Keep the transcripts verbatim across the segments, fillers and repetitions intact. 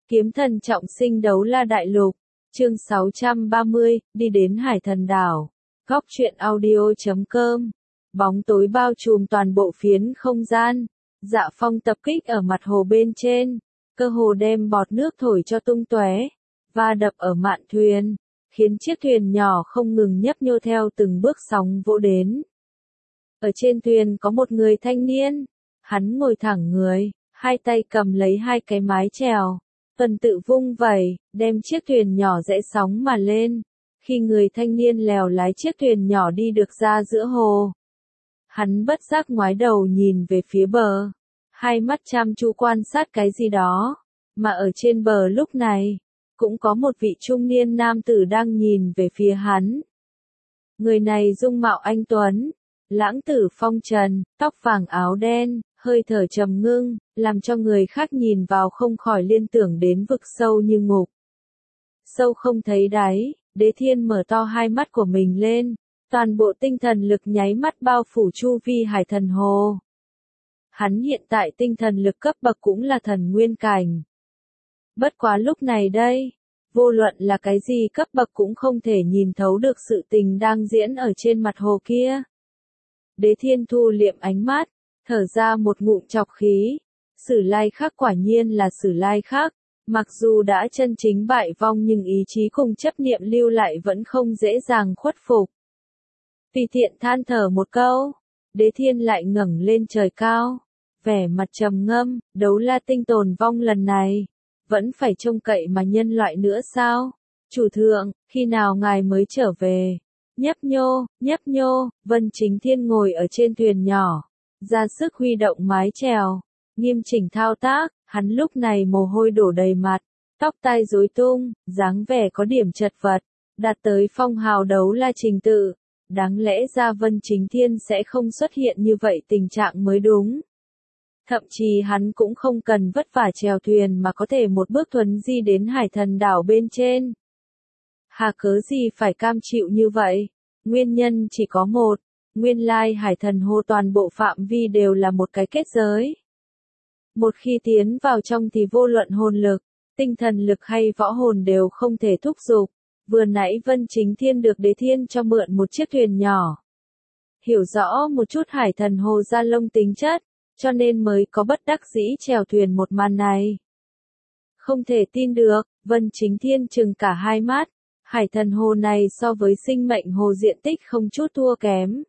Kiếm thần trọng sinh đấu la đại lục, chương sáu trăm ba mươi, đi đến Hải Thần Đảo. Góc truyện audio chấm com. Bóng tối bao trùm toàn bộ phiến không gian. Dạ phong tập kích ở mặt hồ bên trên, cơ hồ đem bọt nước thổi cho tung tóe, và đập ở mạn thuyền, khiến chiếc thuyền nhỏ không ngừng nhấp nhô theo từng bước sóng vỗ đến. Ở trên thuyền có một người thanh niên, hắn ngồi thẳng người, hai tay cầm lấy hai cái mái chèo, tuần tự vung vẩy, đem chiếc thuyền nhỏ rẽ sóng mà lên. Khi người thanh niên lèo lái chiếc thuyền nhỏ đi được ra giữa hồ, hắn bất giác ngoái đầu nhìn về phía bờ, hai mắt chăm chú quan sát cái gì đó, mà ở trên bờ lúc này, cũng có một vị trung niên nam tử đang nhìn về phía hắn. Người này dung mạo anh tuấn, lãng tử phong trần, tóc vàng áo đen, hơi thở trầm ngưng, làm cho người khác nhìn vào không khỏi liên tưởng đến vực sâu như ngục. Sâu không thấy đáy, Đế Thiên mở to hai mắt của mình lên, toàn bộ tinh thần lực nháy mắt bao phủ chu vi Hải Thần Hồ. Hắn hiện tại tinh thần lực cấp bậc cũng là thần nguyên cảnh. Bất quá lúc này đây, vô luận là cái gì cấp bậc cũng không thể nhìn thấu được sự tình đang diễn ở trên mặt hồ kia. Đế Thiên thu liệm ánh mắt, thở ra một ngụm trọc khí. Sử Lai Khắc quả nhiên là Sử Lai Khắc, mặc dù đã chân chính bại vong nhưng ý chí cùng chấp niệm lưu lại vẫn không dễ dàng khuất phục. Tùy tiện than thở một câu, Đế Thiên lại ngẩng lên trời cao, vẻ mặt trầm ngâm, đấu la tinh tồn vong lần này, vẫn phải trông cậy mà nhân loại nữa sao? Chủ thượng, khi nào ngài mới trở về? Nhấp nhô, nhấp nhô, Vân Chính Thiên ngồi ở trên thuyền nhỏ, ra sức huy động mái chèo, nghiêm chỉnh thao tác, hắn lúc này mồ hôi đổ đầy mặt, tóc tai rối tung, dáng vẻ có điểm chật vật, đạt tới phong hào đấu la trình tự. Đáng lẽ ra Vân Chính Thiên sẽ không xuất hiện như vậy tình trạng mới đúng. Thậm chí hắn cũng không cần vất vả chèo thuyền mà có thể một bước thuấn di đến Hải Thần Đảo bên trên. Hà cớ gì phải cam chịu như vậy? Nguyên nhân chỉ có một, nguyên lai Hải Thần Hồ toàn bộ phạm vi đều là một cái kết giới. Một khi tiến vào trong thì vô luận hồn lực, tinh thần lực hay võ hồn đều không thể thúc giục. Vừa nãy Vân Chính Thiên được Đế Thiên cho mượn một chiếc thuyền nhỏ. Hiểu rõ một chút Hải Thần Hồ Gia Long tính chất, cho nên mới có bất đắc dĩ chèo thuyền một màn này. Không thể tin được, Vân Chính Thiên trừng cả hai mắt, Hải Thần Hồ này so với sinh mệnh hồ diện tích không chút thua kém.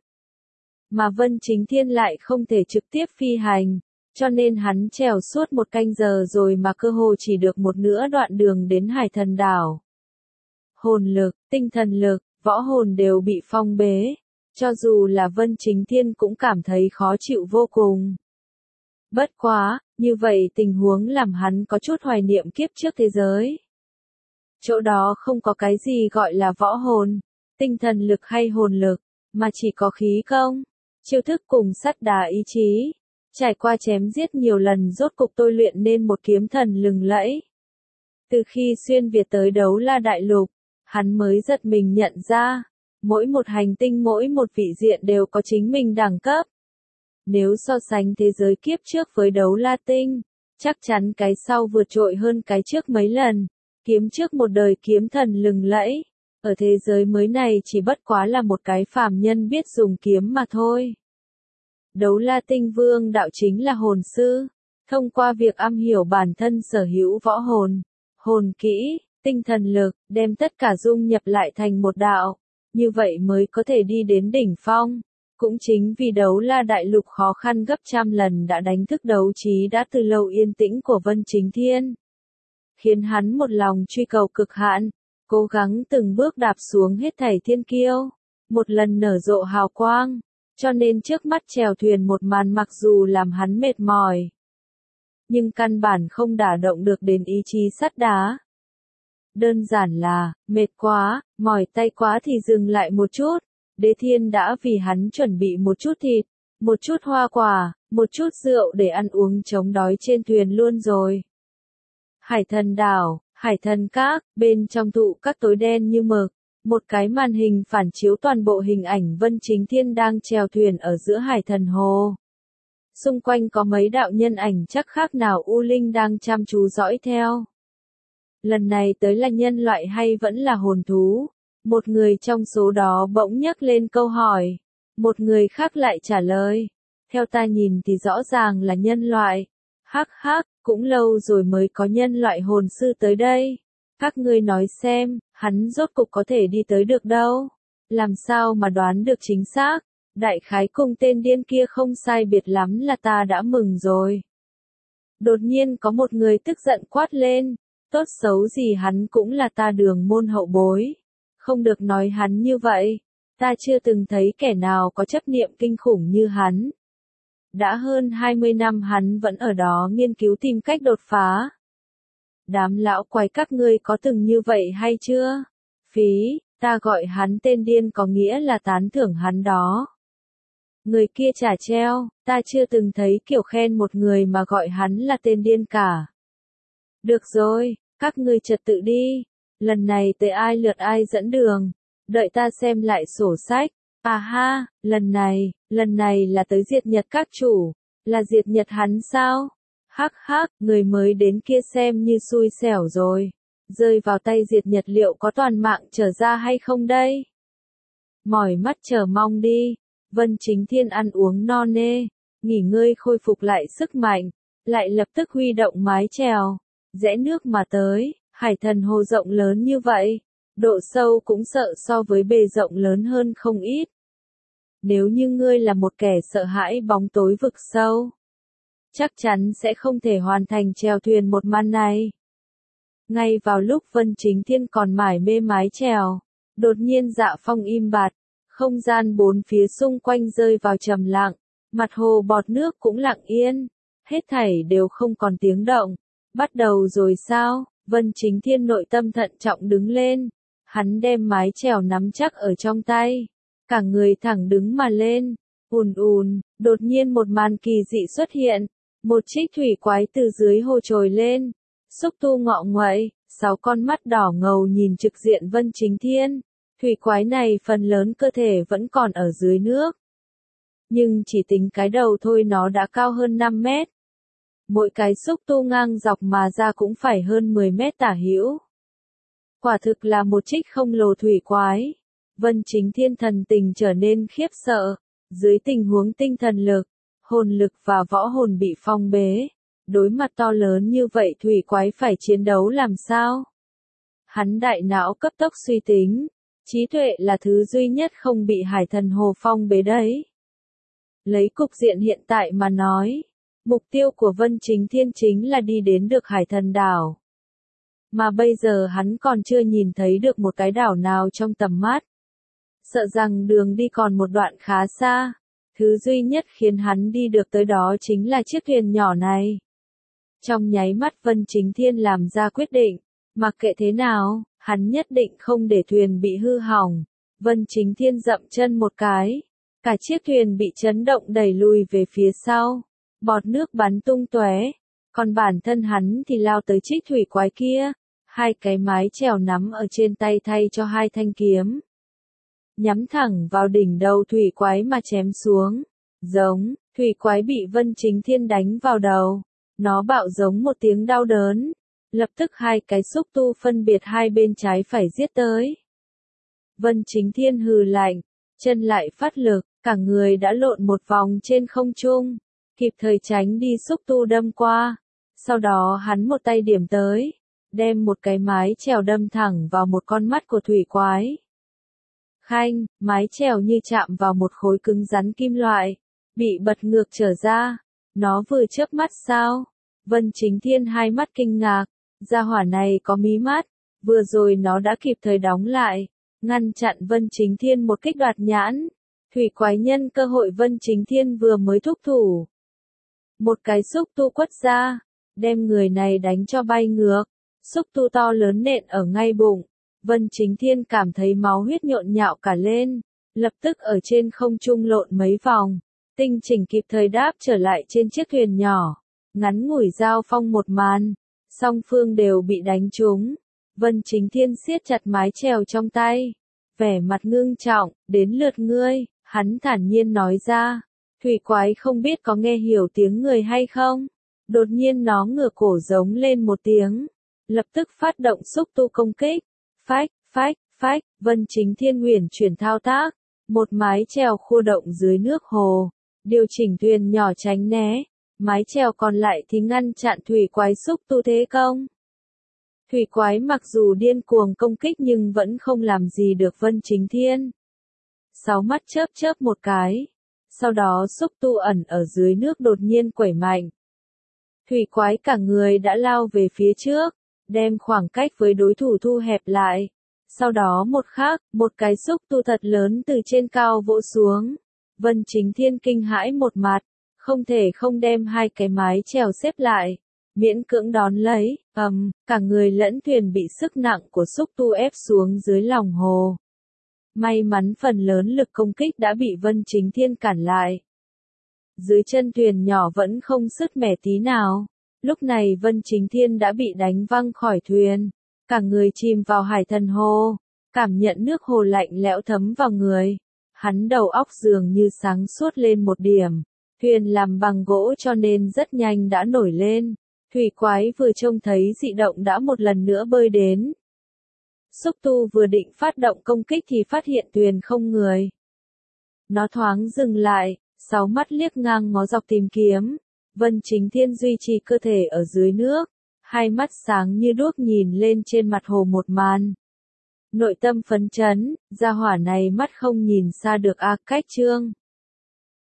Mà Vân Chính Thiên lại không thể trực tiếp phi hành, cho nên hắn chèo suốt một canh giờ rồi mà cơ hồ chỉ được một nửa đoạn đường đến Hải Thần Đảo. Hồn lực, tinh thần lực, võ hồn đều bị phong bế, cho dù là Vân Chính Thiên cũng cảm thấy khó chịu vô cùng. Bất quá, như vậy tình huống làm hắn có chút hoài niệm kiếp trước thế giới. Chỗ đó không có cái gì gọi là võ hồn, tinh thần lực hay hồn lực, mà chỉ có khí công, chiêu thức cùng sắt đá ý chí. Trải qua chém giết nhiều lần rốt cục tôi luyện nên một kiếm thần lừng lẫy. Từ khi xuyên Việt tới đấu la đại lục, hắn mới giật mình nhận ra, mỗi một hành tinh mỗi một vị diện đều có chính mình đẳng cấp. Nếu so sánh thế giới kiếp trước với đấu la tinh, chắc chắn cái sau vượt trội hơn cái trước mấy lần. Kiếm trước một đời kiếm thần lừng lẫy, ở thế giới mới này chỉ bất quá là một cái phàm nhân biết dùng kiếm mà thôi. Đấu la tinh vương đạo chính là hồn sư, thông qua việc am hiểu bản thân sở hữu võ hồn, hồn kỹ, tinh thần lực, đem tất cả dung nhập lại thành một đạo, như vậy mới có thể đi đến đỉnh phong. Cũng chính vì đấu la đại lục khó khăn gấp trăm lần đã đánh thức đấu trí đã từ lâu yên tĩnh của Vân Chính Thiên, khiến hắn một lòng truy cầu cực hạn, cố gắng từng bước đạp xuống hết thảy thiên kiêu, một lần nở rộ hào quang, cho nên trước mắt chèo thuyền một màn mặc dù làm hắn mệt mỏi, nhưng căn bản không đả động được đến ý chí sắt đá. Đơn giản là, mệt quá, mỏi tay quá thì dừng lại một chút, Đế Thiên đã vì hắn chuẩn bị một chút thịt, một chút hoa quả, một chút rượu để ăn uống chống đói trên thuyền luôn rồi. Hải Thần Đảo, Hải Thần Các, bên trong thụ các tối đen như mực, một cái màn hình phản chiếu toàn bộ hình ảnh Vân Chính Thiên đang chèo thuyền ở giữa Hải Thần Hồ. Xung quanh có mấy đạo nhân ảnh chắc khác nào U Linh đang chăm chú dõi theo. lần này tới là nhân loại hay vẫn là hồn thú? Một người trong số đó bỗng nhắc lên câu hỏi. Một người khác lại trả lời. Theo ta nhìn thì rõ ràng là nhân loại. Hắc hắc, cũng lâu rồi mới có nhân loại hồn sư tới đây. Các ngươi nói xem, hắn rốt cục có thể đi tới được đâu? Làm sao mà đoán được chính xác? Đại khái cùng tên điên kia không sai biệt lắm là ta đã mừng rồi. Đột nhiên có một người tức giận quát lên. Tốt xấu gì hắn cũng là ta Đường môn hậu bối. Không được nói hắn như vậy. Ta chưa từng thấy kẻ nào có chấp niệm kinh khủng như hắn. Đã hơn hai mươi năm hắn vẫn ở đó nghiên cứu tìm cách đột phá. Đám lão quái các ngươi có từng như vậy hay chưa? Phí, ta gọi hắn tên điên có nghĩa là tán thưởng hắn đó. Người kia trả treo, ta chưa từng thấy kiểu khen một người mà gọi hắn là tên điên cả. Được rồi, các ngươi trật tự đi. Lần này tới ai lượt ai dẫn đường. Đợi ta xem lại sổ sách. À ha, lần này, lần này là tới diệt nhật các chủ. Là diệt nhật hắn sao? Hắc hắc, người mới đến kia xem như xui xẻo rồi. Rơi vào tay diệt nhật liệu có toàn mạng trở ra hay không đây? Mỏi mắt chờ mong đi. Vân Chính Thiên ăn uống no nê, nghỉ ngơi khôi phục lại sức mạnh, lại lập tức huy động mái chèo, rẽ nước mà tới. Hải thần hồ rộng lớn như vậy, độ sâu cũng sợ so với bề rộng lớn hơn không ít. Nếu như ngươi là một kẻ sợ hãi bóng tối vực sâu, chắc chắn sẽ không thể hoàn thành chèo thuyền một màn này. Ngay vào lúc Vân Chính Thiên còn mải mê mái chèo, đột nhiên Dạ Phong im bặt, không gian bốn phía xung quanh rơi vào trầm lặng, mặt hồ bọt nước cũng lặng yên, hết thảy đều không còn tiếng động. Bắt đầu rồi sao? Vân Chính Thiên nội tâm thận trọng đứng lên, hắn đem mái chèo nắm chắc ở trong tay, cả người thẳng đứng mà lên, ùn ùn, đột nhiên một màn kỳ dị xuất hiện, một trích thủy quái từ dưới hồ trồi lên, xúc tu ngọ nguậy, sáu con mắt đỏ ngầu nhìn trực diện Vân Chính Thiên, thủy quái này phần lớn cơ thể vẫn còn ở dưới nước. Nhưng chỉ tính cái đầu thôi nó đã cao hơn năm mét. Mỗi cái xúc tu ngang dọc mà ra cũng phải hơn mười mét tả hữu. Quả thực là một trích không lồ thủy quái. Vân Chính Thiên thần tình trở nên khiếp sợ. Dưới tình huống tinh thần lực, hồn lực và võ hồn bị phong bế, đối mặt to lớn như vậy thủy quái phải chiến đấu làm sao? Hắn đại não cấp tốc suy tính. Trí tuệ là thứ duy nhất không bị hải thần hồ phong bế đấy. Lấy cục diện hiện tại mà nói. Mục tiêu của Vân Chính Thiên chính là đi đến được hải thần đảo. Mà bây giờ hắn còn chưa nhìn thấy được một cái đảo nào trong tầm mắt. Sợ rằng đường đi còn một đoạn khá xa. Thứ duy nhất khiến hắn đi được tới đó chính là chiếc thuyền nhỏ này. Trong nháy mắt Vân Chính Thiên làm ra quyết định. Mặc kệ thế nào, hắn nhất định không để thuyền bị hư hỏng. Vân Chính Thiên dậm chân một cái. Cả chiếc thuyền bị chấn động đẩy lùi về phía sau. Bọt nước bắn tung tóe, còn bản thân hắn thì lao tới trích thủy quái kia, hai cái mái chèo nắm ở trên tay thay cho hai thanh kiếm. Nhắm thẳng vào đỉnh đầu thủy quái mà chém xuống. Giống, thủy quái bị Vân Chính Thiên đánh vào đầu. Nó bạo giống một tiếng đau đớn. Lập tức hai cái xúc tu phân biệt hai bên trái phải giết tới. Vân Chính Thiên hừ lạnh, chân lại phát lực, cả người đã lộn một vòng trên không trung. Kịp thời tránh đi xúc tu đâm qua, sau đó hắn một tay điểm tới, đem một cái mái chèo đâm thẳng vào một con mắt của thủy quái. Khanh, mái chèo như chạm vào một khối cứng rắn kim loại, bị bật ngược trở ra, nó vừa chớp mắt sao? Vân Chính Thiên hai mắt kinh ngạc, gia hỏa này có mí mắt, vừa rồi nó đã kịp thời đóng lại, ngăn chặn Vân Chính Thiên một kích đoạt nhãn. Thủy quái nhân cơ hội Vân Chính Thiên vừa mới thúc thủ. Một cái xúc tu quất ra, đem người này đánh cho bay ngược, xúc tu to lớn nện ở ngay bụng. Vân Chính Thiên cảm thấy máu huyết nhộn nhạo cả lên, lập tức ở trên không trung lộn mấy vòng, tinh chỉnh kịp thời đáp trở lại trên chiếc thuyền nhỏ. Ngắn ngủi giao phong một màn, song phương đều bị đánh trúng. Vân Chính Thiên siết chặt mái chèo trong tay, vẻ mặt ngưng trọng, đến lượt ngươi, hắn thản nhiên nói ra. Thủy quái không biết có nghe hiểu tiếng người hay không? Đột nhiên nó ngửa cổ giống lên một tiếng, lập tức phát động xúc tu công kích. Phách, phách, phách, Vân Chính Thiên huyền chuyển thao tác, một mái chèo khu động dưới nước hồ, điều chỉnh thuyền nhỏ tránh né, mái chèo còn lại thì ngăn chặn thủy quái xúc tu thế công. Thủy quái mặc dù điên cuồng công kích nhưng vẫn không làm gì được Vân Chính Thiên. Sáu mắt chớp chớp một cái, sau đó xúc tu ẩn ở dưới nước đột nhiên quẩy mạnh. Thủy quái cả người đã lao về phía trước, đem khoảng cách với đối thủ thu hẹp lại. Sau đó một khắc, một cái xúc tu thật lớn từ trên cao vỗ xuống. Vân Chính Thiên kinh hãi một mặt, không thể không đem hai cái mái chèo xếp lại, miễn cưỡng đón lấy, ầm, um, cả người lẫn thuyền bị sức nặng của xúc tu ép xuống dưới lòng hồ. May mắn phần lớn lực công kích đã bị Vân Chính Thiên cản lại. Dưới chân thuyền nhỏ vẫn không sứt mẻ tí nào. Lúc này Vân Chính Thiên đã bị đánh văng khỏi thuyền, cả người chìm vào hải thần hồ, cảm nhận nước hồ lạnh lẽo thấm vào người. Hắn đầu óc dường như sáng suốt lên một điểm, thuyền làm bằng gỗ cho nên rất nhanh đã nổi lên. Thủy quái vừa trông thấy dị động đã một lần nữa bơi đến. Xúc tu vừa định phát động công kích thì phát hiện thuyền không người. Nó thoáng dừng lại, sáu mắt liếc ngang ngó dọc tìm kiếm. Vân Chính Thiên duy trì cơ thể ở dưới nước, hai mắt sáng như đuốc nhìn lên trên mặt hồ một màn. Nội tâm phấn chấn, gia hỏa này mắt không nhìn xa được a cách chương.